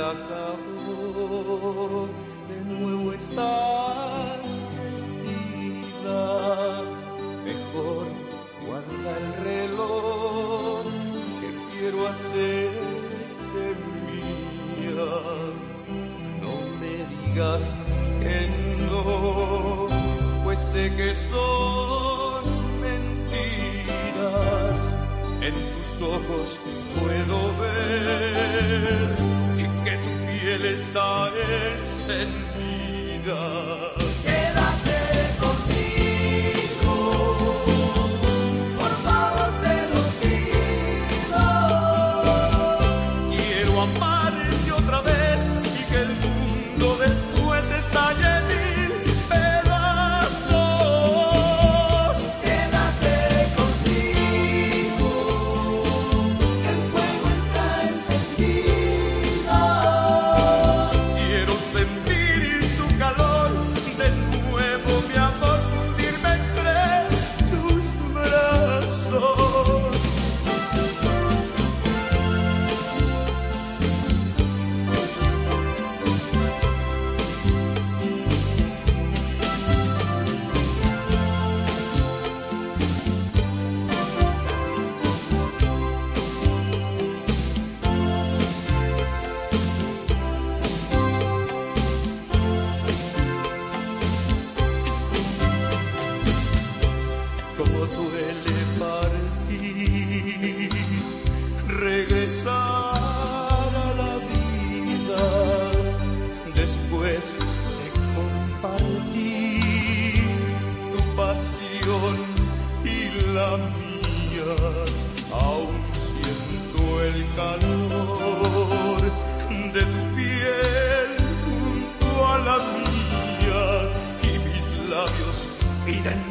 acabó, de nuevo estás vestida. Mejor guarda el reloj que quiero hacerte mía. No me digas que no, pues sé que son mentiras. En tus ojos puedo ver y que tu piel está encendida. Quédate conmigo, por favor te lo pido. Quiero amarte otra vez y que el mundo después estalle en mil pedazos. Quédate conmigo, que el fuego está encendido. Quiero sentir tu calor de nuevo, mi amor, fundirme entre tus brazos. Como duele partir, regresar a la vida después de compartir tu pasión y la mía. Aún siento el calor de tu piel junto a la mía y mis labios piden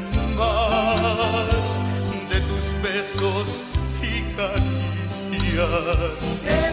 más de tus besos y caricias.